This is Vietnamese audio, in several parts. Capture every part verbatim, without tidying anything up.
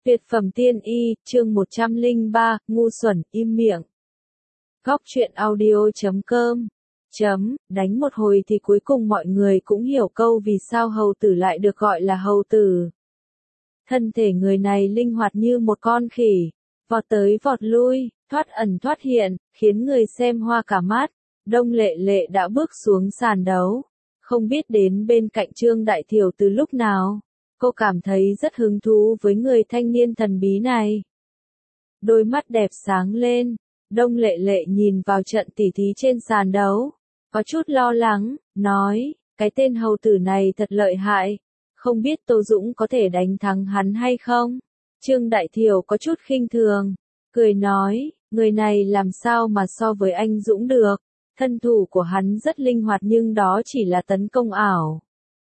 Tuyệt phẩm tiên y, chương một trăm lẻ ba, ngu xuẩn, im miệng. Góc truyện audio chấm com. Chấm, đánh một hồi thì cuối cùng mọi người cũng hiểu câu vì sao hầu tử lại được gọi là hầu tử. Thân thể người này linh hoạt như một con khỉ, vọt tới vọt lui, thoát ẩn thoát hiện, khiến người xem hoa cả mắt. Đông Lệ Lệ đã bước xuống sàn đấu, không biết đến bên cạnh Trương Đại Thiểu từ lúc nào. Cô cảm thấy rất hứng thú với người thanh niên thần bí này. Đôi mắt đẹp sáng lên, Đông Lệ Lệ nhìn vào trận tỉ thí trên sàn đấu, có chút lo lắng, nói, cái tên hầu tử này thật lợi hại, không biết Tô Dũng có thể đánh thắng hắn hay không? Trương Đại Thiểu có chút khinh thường, cười nói, người này làm sao mà so với anh Dũng được, thân thủ của hắn rất linh hoạt nhưng đó chỉ là tấn công ảo.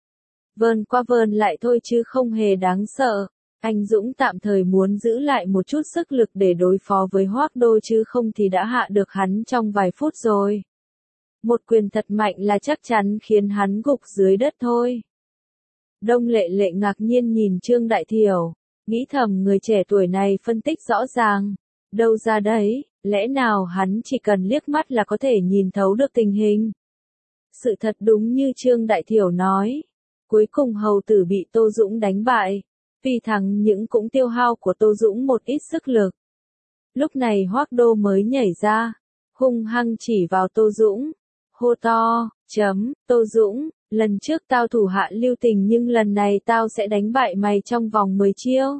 Vơn qua vơn lại thôi chứ không hề đáng sợ. Anh Dũng tạm thời muốn giữ lại một chút sức lực để đối phó với Hoác Đô chứ không thì đã hạ được hắn trong vài phút rồi. Một quyền thật mạnh là chắc chắn khiến hắn gục dưới đất thôi. Đông Lệ Lệ ngạc nhiên nhìn Trương Đại Thiểu, nghĩ thầm người trẻ tuổi này phân tích rõ ràng. Đâu ra đấy, lẽ nào hắn chỉ cần liếc mắt là có thể nhìn thấu được tình hình. Sự thật đúng như Trương Đại Thiểu nói. Cuối cùng hầu tử bị Tô Dũng đánh bại, vì thắng những cũng tiêu hao của Tô Dũng một ít sức lực. Lúc này Hoác Đô mới nhảy ra, hung hăng chỉ vào Tô Dũng, hô to, chấm, Tô Dũng, lần trước tao thủ hạ lưu tình nhưng lần này tao sẽ đánh bại mày trong vòng mười chiêu.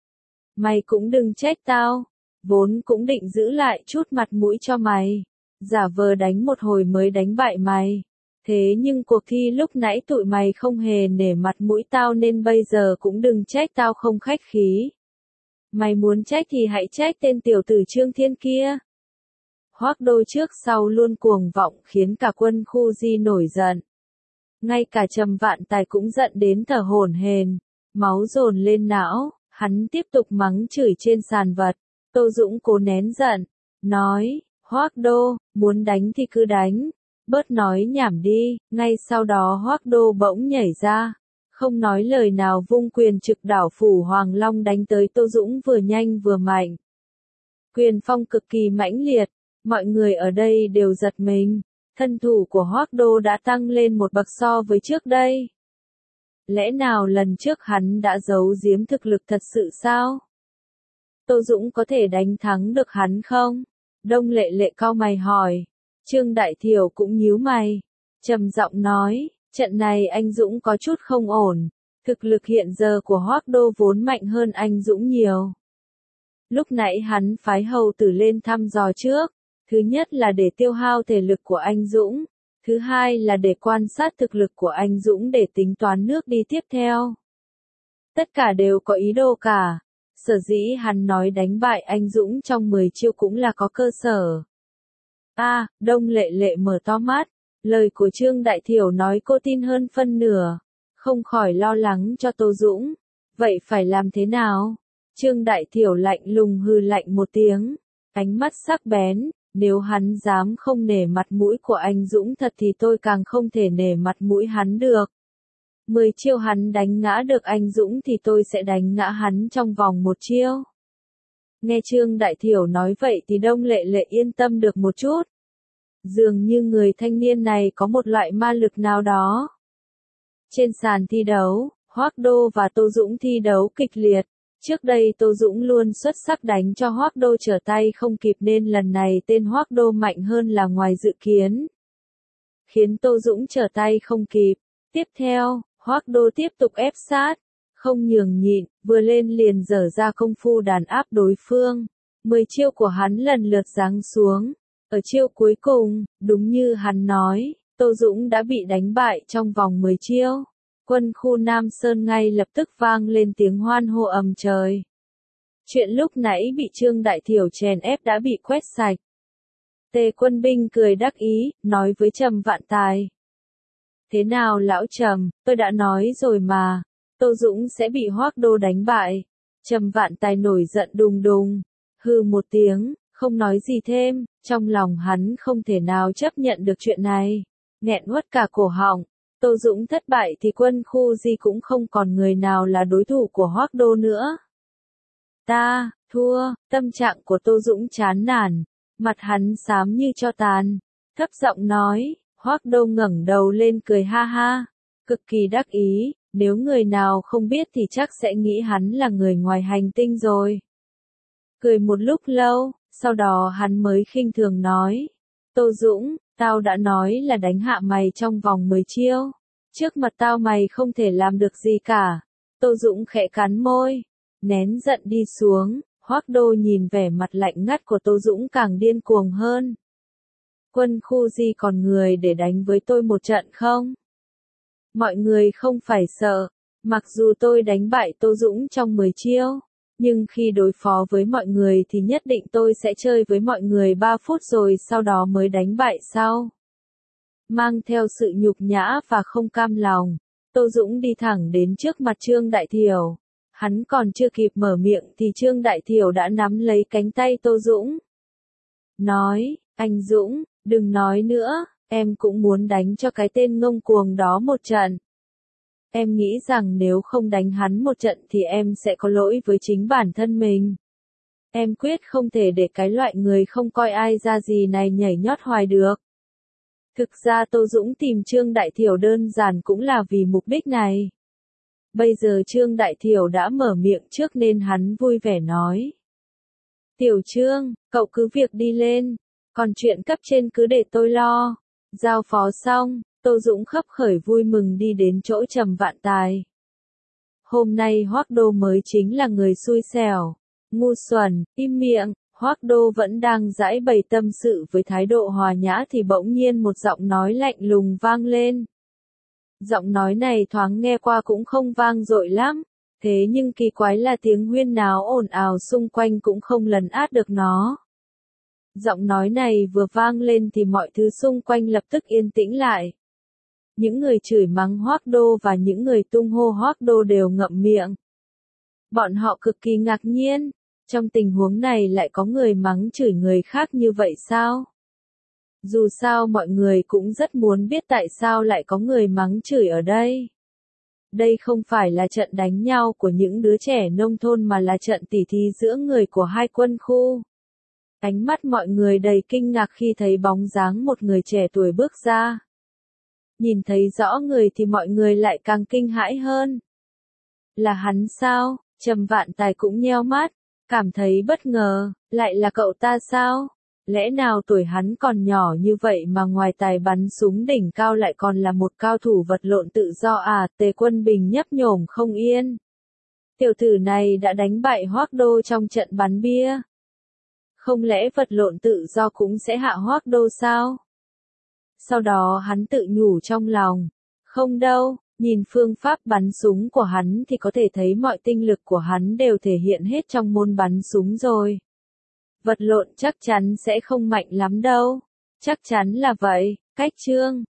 Mày cũng đừng trách tao, vốn cũng định giữ lại chút mặt mũi cho mày, giả vờ đánh một hồi mới đánh bại mày. Thế nhưng cuộc thi lúc nãy tụi mày không hề nể mặt mũi tao nên bây giờ cũng đừng trách tao không khách khí. Mày muốn trách thì hãy trách tên tiểu tử Trương Thiên kia. Hoác Đô trước sau luôn cuồng vọng khiến cả quân khu Di nổi giận. Ngay cả Trầm Vạn Tài cũng giận đến thở hổn hển, máu dồn lên não, hắn tiếp tục mắng chửi trên sàn vật. Tô Dũng cố nén giận, nói, Hoác Đô, muốn đánh thì cứ đánh. Bớt nói nhảm đi, ngay sau đó Hoác Đô bỗng nhảy ra, không nói lời nào vung quyền trực đảo phủ Hoàng Long đánh tới Tô Dũng vừa nhanh vừa mạnh. Quyền phong cực kỳ mãnh liệt, mọi người ở đây đều giật mình, thân thủ của Hoác Đô đã tăng lên một bậc so với trước đây. Lẽ nào lần trước hắn đã giấu giếm thực lực thật sự sao? Tô Dũng có thể đánh thắng được hắn không? Đông Lệ Lệ cau mày hỏi. Trương Đại Thiểu cũng nhíu mày, trầm giọng nói, trận này anh Dũng có chút không ổn, thực lực hiện giờ của Hoác Đô vốn mạnh hơn anh Dũng nhiều. Lúc nãy hắn phái hầu tử lên thăm dò trước, thứ nhất là để tiêu hao thể lực của anh Dũng, thứ hai là để quan sát thực lực của anh Dũng để tính toán nước đi tiếp theo. Tất cả đều có ý đồ cả, sở dĩ hắn nói đánh bại anh Dũng trong mười chiêu cũng là có cơ sở. A, à, Đông Lệ Lệ mở to mắt, lời của Trương Đại Thiểu nói cô tin hơn phân nửa, không khỏi lo lắng cho Tô Dũng. Vậy phải làm thế nào? Trương Đại Thiểu lạnh lùng hừ lạnh một tiếng, ánh mắt sắc bén, nếu hắn dám không nể mặt mũi của anh Dũng thật thì tôi càng không thể nể mặt mũi hắn được. Mười chiêu hắn đánh ngã được anh Dũng thì tôi sẽ đánh ngã hắn trong vòng một chiêu. Nghe Trương Đại Thiểu nói vậy thì Đông Lệ Lệ yên tâm được một chút. Dường như người thanh niên này có một loại ma lực nào đó. Trên sàn thi đấu, Hoác Đô và Tô Dũng thi đấu kịch liệt. Trước đây Tô Dũng luôn xuất sắc đánh cho Hoác Đô trở tay không kịp nên lần này tên Hoác Đô mạnh hơn là ngoài dự kiến. Khiến Tô Dũng trở tay không kịp. Tiếp theo, Hoác Đô tiếp tục ép sát. Không nhường nhịn, vừa lên liền dở ra công phu đàn áp đối phương. Mười chiêu của hắn lần lượt giáng xuống. Ở chiêu cuối cùng, đúng như hắn nói, Tô Dũng đã bị đánh bại trong vòng mười chiêu. Quân khu Nam Sơn ngay lập tức vang lên tiếng hoan hô ầm trời. Chuyện lúc nãy bị Trương Đại Thiểu chèn ép đã bị quét sạch. Tề Quân Binh cười đắc ý, nói với Trầm Vạn Tài. Thế nào lão Trầm, tôi đã nói rồi mà. Tô Dũng sẽ bị Hoác Đô đánh bại. Trầm Vạn Tài nổi giận đùng đùng, hừ một tiếng, không nói gì thêm, trong lòng hắn không thể nào chấp nhận được chuyện này, nghẹn uất cả cổ họng. Tô Dũng thất bại thì quân khu Di cũng không còn người nào là đối thủ của Hoác Đô nữa. ta, thua, tâm trạng của Tô Dũng chán nản, mặt hắn xám như tro tàn, thấp giọng nói, Hoắc Đô ngẩng đầu lên cười ha ha, cực kỳ đắc ý, nếu người nào không biết thì chắc sẽ nghĩ hắn là người ngoài hành tinh rồi. Cười một lúc lâu, sau đó hắn mới khinh thường nói, Tô Dũng, tao đã nói là đánh hạ mày trong vòng mười chiêu, trước mặt tao mày không thể làm được gì cả. Tô Dũng khẽ cắn môi, nén giận đi xuống, Hoắc Đô nhìn vẻ mặt lạnh ngắt của Tô Dũng càng điên cuồng hơn. Quân khu gì còn người để đánh với tôi một trận không? Mọi người không phải sợ, mặc dù tôi đánh bại Tô Dũng trong mười chiêu, nhưng khi đối phó với mọi người thì nhất định tôi sẽ chơi với mọi người ba phút rồi sau đó mới đánh bại sau. Mang theo sự nhục nhã và không cam lòng, Tô Dũng đi thẳng đến trước mặt Trương Đại Thiểu. Hắn còn chưa kịp mở miệng thì Trương Đại Thiểu đã nắm lấy cánh tay Tô Dũng. Nói, anh Dũng, đừng nói nữa, em cũng muốn đánh cho cái tên ngông cuồng đó một trận. Em nghĩ rằng nếu không đánh hắn một trận thì em sẽ có lỗi với chính bản thân mình. Em quyết không thể để cái loại người không coi ai ra gì này nhảy nhót hoài được. Thực ra Tô Dũng tìm Trương Đại Thiểu đơn giản cũng là vì mục đích này. Bây giờ Trương Đại Thiểu đã mở miệng trước nên hắn vui vẻ nói. Tiểu Trương, cậu cứ việc đi lên, còn chuyện cấp trên cứ để tôi lo. Giao phó xong, Tô Dũng khấp khởi vui mừng đi đến chỗ Trầm Vạn Tài. Hôm nay Hoắc Đô mới chính là người xui xẻo. Ngu xuẩn, im miệng. Hoắc Đô vẫn đang giãi bày tâm sự với thái độ hòa nhã thì bỗng nhiên một giọng nói lạnh lùng vang lên. Giọng nói này thoáng nghe qua cũng không vang dội lắm, thế nhưng kỳ quái là tiếng huyên náo ồn ào xung quanh cũng không lấn át được nó. Giọng nói này vừa vang lên thì mọi thứ xung quanh lập tức yên tĩnh lại. Những người chửi mắng Hoắc Đô và những người tung hô Hoắc Đô đều ngậm miệng. Bọn họ cực kỳ ngạc nhiên. Trong tình huống này lại có người mắng chửi người khác như vậy sao? Dù sao mọi người cũng rất muốn biết tại sao lại có người mắng chửi ở đây. Đây không phải là trận đánh nhau của những đứa trẻ nông thôn mà là trận tỉ thí giữa người của hai quân khu. Ánh mắt mọi người đầy kinh ngạc khi thấy bóng dáng một người trẻ tuổi bước ra. Nhìn thấy rõ người thì mọi người lại càng kinh hãi hơn. Là hắn sao? Trầm Vạn Tài cũng nheo mắt. Cảm thấy bất ngờ, lại là cậu ta sao? Lẽ nào tuổi hắn còn nhỏ như vậy mà ngoài tài bắn súng đỉnh cao lại còn là một cao thủ vật lộn tự do à? Tề Quân Bình nhấp nhổm không yên. Tiểu tử này đã đánh bại Hoắc Đô trong trận bắn bia. Không lẽ vật lộn tự do cũng sẽ hạ Hoắc Đô sao? Sau đó hắn tự nhủ trong lòng. Không đâu. Nhìn phương pháp bắn súng của hắn thì có thể thấy mọi tinh lực của hắn đều thể hiện hết trong môn bắn súng rồi. Vật lộn chắc chắn sẽ không mạnh lắm đâu. Chắc chắn là vậy, cách Trương.